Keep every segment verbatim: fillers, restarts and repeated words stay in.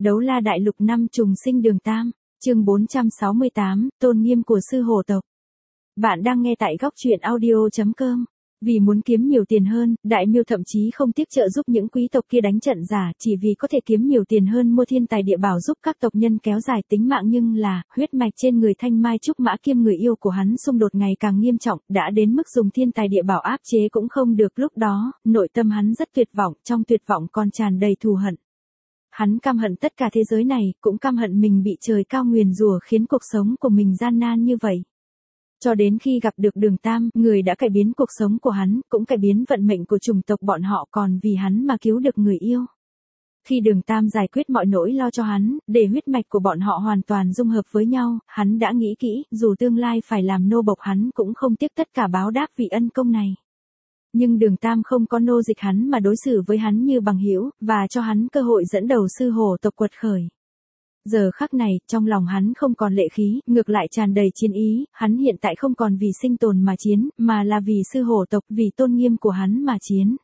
Đấu La Đại Lục năm trùng sinh Đường Tam, chương bốn trăm sáu mươi tám, tôn nghiêm của sư hổ tộc. Bạn đang nghe tại góc truyện audio chấm com. Vì muốn kiếm nhiều tiền hơn, Đại Miêu thậm chí không tiếc trợ giúp những quý tộc kia đánh trận giả chỉ vì có thể kiếm nhiều tiền hơn mua thiên tài địa bảo giúp các tộc nhân kéo dài tính mạng, nhưng là, huyết mạch trên người Thanh Mai Trúc Mã kiêm người yêu của hắn xung đột ngày càng nghiêm trọng, đã đến mức dùng thiên tài địa bảo áp chế cũng không được. Lúc đó, nội tâm hắn rất tuyệt vọng, trong tuyệt vọng còn tràn đầy thù hận. Hắn căm hận tất cả thế giới này, cũng căm hận mình bị trời cao nguyền rủa khiến cuộc sống của mình gian nan như vậy. Cho đến khi gặp được Đường Tam, người đã cải biến cuộc sống của hắn, cũng cải biến vận mệnh của chủng tộc bọn họ, còn vì hắn mà cứu được người yêu. Khi Đường Tam giải quyết mọi nỗi lo cho hắn, để huyết mạch của bọn họ hoàn toàn dung hợp với nhau, hắn đã nghĩ kỹ, dù tương lai phải làm nô bộc hắn cũng không tiếc tất cả báo đáp vì ân công này. Nhưng Đường Tam không có nô dịch hắn mà đối xử với hắn như bằng hữu, và cho hắn cơ hội dẫn đầu sư hổ tộc quật khởi. Giờ khắc này, trong lòng hắn không còn lệ khí, ngược lại tràn đầy chiến ý, hắn hiện tại không còn vì sinh tồn mà chiến, mà là vì sư hổ tộc, vì tôn nghiêm của hắn mà chiến.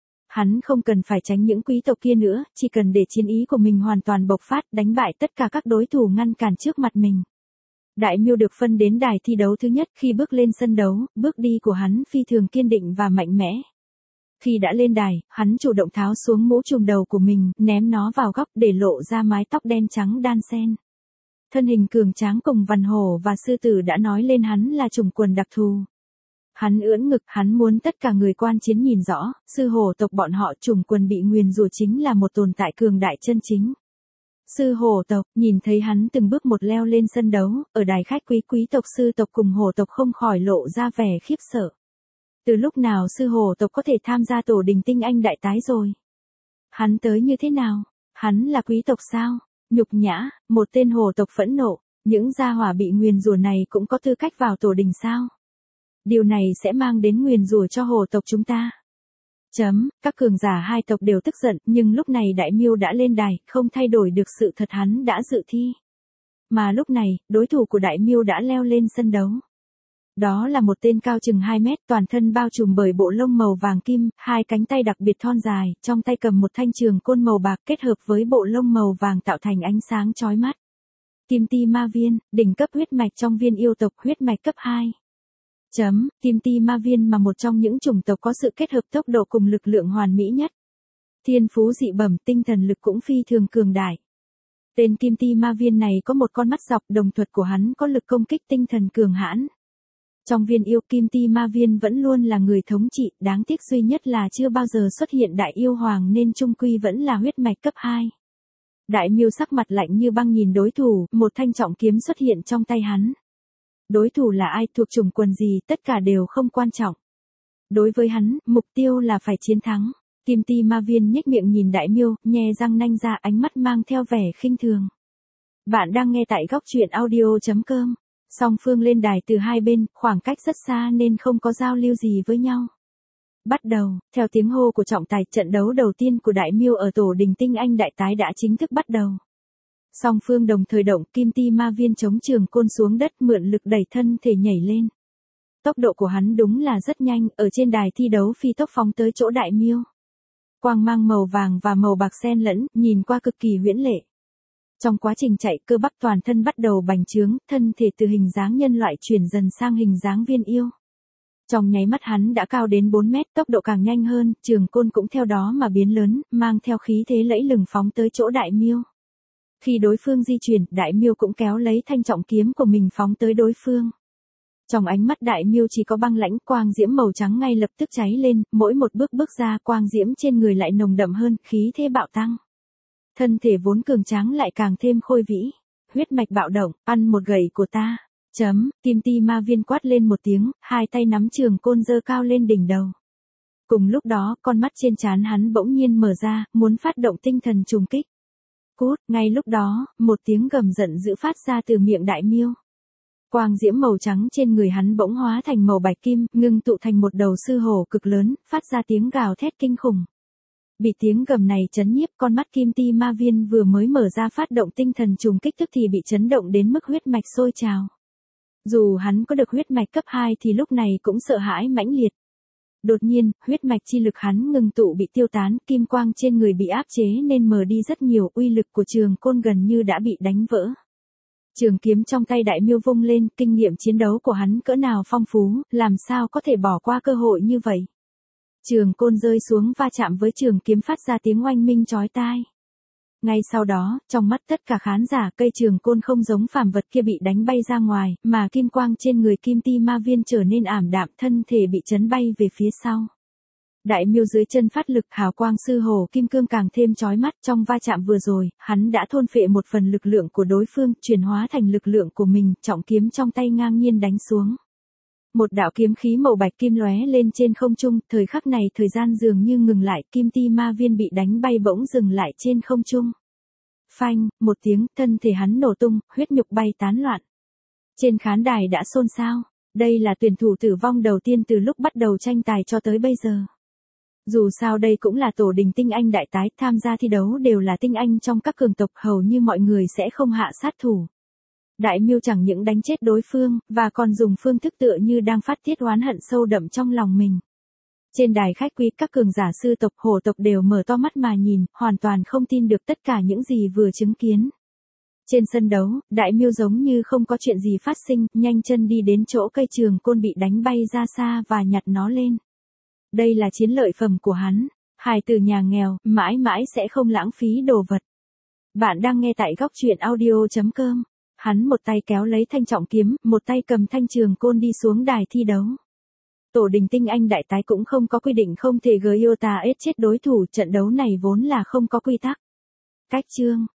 Hắn không cần phải tránh những quý tộc kia nữa, chỉ cần để chiến ý của mình hoàn toàn bộc phát, đánh bại tất cả các đối thủ ngăn cản trước mặt mình. Đại Miêu được phân đến đài thi đấu thứ nhất, khi bước lên sân đấu, bước đi của hắn phi thường kiên định và mạnh mẽ. Khi đã lên đài, hắn chủ động tháo xuống mũ trùm đầu của mình, ném nó vào góc để lộ ra mái tóc đen trắng đan xen. Thân hình cường tráng cùng vằn hổ và sư tử đã nói lên hắn là chủng quần đặc thù. Hắn ưỡn ngực, hắn muốn tất cả người quan chiến nhìn rõ, sư hổ tộc bọn họ chủng quần bị nguyền rủa chính là một tồn tại cường đại chân chính. Sư hổ tộc, nhìn thấy hắn từng bước một leo lên sân đấu, ở đài khách quý quý tộc sư tộc cùng hổ tộc không khỏi lộ ra vẻ khiếp sợ. Từ lúc nào sư hổ tộc có thể tham gia tổ đình tinh anh đại tái rồi? Hắn tới như thế nào? Hắn là quý tộc sao? Nhục nhã, một tên hổ tộc phẫn nộ, những gia hỏa bị nguyền rủa này cũng có tư cách vào tổ đình sao? Điều này sẽ mang đến nguyền rủa cho hổ tộc chúng ta. Chấm, các cường giả hai tộc đều tức giận, nhưng lúc này Đại Miêu đã lên đài, không thay đổi được sự thật hắn đã dự thi. Mà lúc này, đối thủ của Đại Miêu đã leo lên sân đấu. Đó là một tên cao chừng hai mét, toàn thân bao trùm bởi bộ lông màu vàng kim, hai cánh tay đặc biệt thon dài, trong tay cầm một thanh trường côn màu bạc kết hợp với bộ lông màu vàng tạo thành ánh sáng chói mắt. Kim Ti Ma Viên, đỉnh cấp huyết mạch trong viên yêu tộc, huyết mạch cấp hai. Chấm, Kim Ti Ma Viên mà một trong những chủng tộc có sự kết hợp tốc độ cùng lực lượng hoàn mỹ nhất. Thiên phú dị bẩm, tinh thần lực cũng phi thường cường đại. Tên Kim Ti Ma Viên này có một con mắt dọc, đồng thuật của hắn có lực công kích tinh thần cường hãn. Trong viên yêu, Kim Ti Ma Viên vẫn luôn là người thống trị, đáng tiếc duy nhất là chưa bao giờ xuất hiện đại yêu hoàng nên chung quy vẫn là huyết mạch cấp hai. Đại Miêu sắc mặt lạnh như băng nhìn đối thủ, một thanh trọng kiếm xuất hiện trong tay hắn. Đối thủ là ai, thuộc chủng quần gì, tất cả đều không quan trọng. Đối với hắn, mục tiêu là phải chiến thắng. Kim Ti Ma Viên nhếch miệng nhìn Đại Miêu, nhe răng nanh ra, ánh mắt mang theo vẻ khinh thường. Bạn đang nghe tại góc truyện audio chấm com. Song phương lên đài từ hai bên, khoảng cách rất xa nên không có giao lưu gì với nhau. Bắt đầu, theo tiếng hô của trọng tài, trận đấu đầu tiên của Đại Miêu ở tổ đình tinh anh đại tái đã chính thức bắt đầu. Song phương đồng thời động, Kim Ti Ma Viên chống trường côn xuống đất, mượn lực đẩy thân thể nhảy lên. Tốc độ của hắn đúng là rất nhanh, ở trên đài thi đấu phi tốc phóng tới chỗ Đại Miêu. Quang mang màu vàng và màu bạc xen lẫn, nhìn qua cực kỳ huyễn lệ. Trong quá trình chạy, cơ bắp toàn thân bắt đầu bành trướng, thân thể từ hình dáng nhân loại chuyển dần sang hình dáng viên yêu. Trong nháy mắt hắn đã cao đến bốn mét, tốc độ càng nhanh hơn, trường côn cũng theo đó mà biến lớn, mang theo khí thế lẫy lừng phóng tới chỗ Đại Miêu. Khi đối phương di chuyển, Đại Miêu cũng kéo lấy thanh trọng kiếm của mình phóng tới đối phương. Trong ánh mắt Đại Miêu chỉ có băng lãnh, quang diễm màu trắng ngay lập tức cháy lên, mỗi một bước bước ra quang diễm trên người lại nồng đậm hơn, khí thế bạo tăng. Thân thể vốn cường tráng lại càng thêm khôi vĩ. Huyết mạch bạo động, ăn một gậy của ta. Chấm, Kim Ti Ma Viên quát lên một tiếng, hai tay nắm trường côn giơ cao lên đỉnh đầu. Cùng lúc đó, con mắt trên trán hắn bỗng nhiên mở ra, muốn phát động tinh thần trùng kích. Cút, ngay lúc đó, một tiếng gầm giận dữ phát ra từ miệng Đại Miêu. Quang diễm màu trắng trên người hắn bỗng hóa thành màu bạch kim, ngưng tụ thành một đầu sư hổ cực lớn, phát ra tiếng gào thét kinh khủng. Bị tiếng gầm này chấn nhiếp, con mắt Kim Ti Ma Viên vừa mới mở ra phát động tinh thần trùng kích tức thì bị chấn động đến mức huyết mạch sôi trào. Dù hắn có được huyết mạch cấp hai thì lúc này cũng sợ hãi mãnh liệt. Đột nhiên, huyết mạch chi lực hắn ngừng tụ bị tiêu tán, kim quang trên người bị áp chế nên mờ đi rất nhiều, uy lực của trường côn gần như đã bị đánh vỡ. Trường kiếm trong tay Đại Miêu vung lên, kinh nghiệm chiến đấu của hắn cỡ nào phong phú, làm sao có thể bỏ qua cơ hội như vậy. Trường côn rơi xuống va chạm với trường kiếm phát ra tiếng oanh minh chói tai. Ngay sau đó, trong mắt tất cả khán giả, cây trường côn không giống phàm vật kia bị đánh bay ra ngoài, mà kim quang trên người Kim Ti Ma Viên trở nên ảm đạm, thân thể bị chấn bay về phía sau. Đại Miêu dưới chân phát lực, hào quang sư hổ kim cương càng thêm chói mắt, trong va chạm vừa rồi, hắn đã thôn phệ một phần lực lượng của đối phương, chuyển hóa thành lực lượng của mình, trọng kiếm trong tay ngang nhiên đánh xuống. Một đạo kiếm khí màu bạch kim lóe lên trên không trung, thời khắc này thời gian dường như ngừng lại, Kim Ti Ma Viên bị đánh bay bỗng dừng lại trên không trung. Phanh, một tiếng, thân thể hắn nổ tung, huyết nhục bay tán loạn. Trên khán đài đã xôn xao, đây là tuyển thủ tử vong đầu tiên từ lúc bắt đầu tranh tài cho tới bây giờ. Dù sao đây cũng là tổ đình tinh anh đại tái, tham gia thi đấu đều là tinh anh trong các cường tộc, hầu như mọi người sẽ không hạ sát thủ. Đại Miêu chẳng những đánh chết đối phương, và còn dùng phương thức tựa như đang phát tiết oán hận sâu đậm trong lòng mình. Trên đài khách quý, các cường giả sư tộc hổ tộc đều mở to mắt mà nhìn, hoàn toàn không tin được tất cả những gì vừa chứng kiến. Trên sân đấu, Đại Miêu giống như không có chuyện gì phát sinh, nhanh chân đi đến chỗ cây trường côn bị đánh bay ra xa và nhặt nó lên. Đây là chiến lợi phẩm của hắn, hài tử nhà nghèo, mãi mãi sẽ không lãng phí đồ vật. Bạn đang nghe tại góc truyện audio chấm com. Hắn một tay kéo lấy thanh trọng kiếm, một tay cầm thanh trường côn đi xuống đài thi đấu. Tổ đình tinh anh đại tái cũng không có quy định không thể giết chết đối thủ, trận đấu này vốn là không có quy tắc. Cách chương,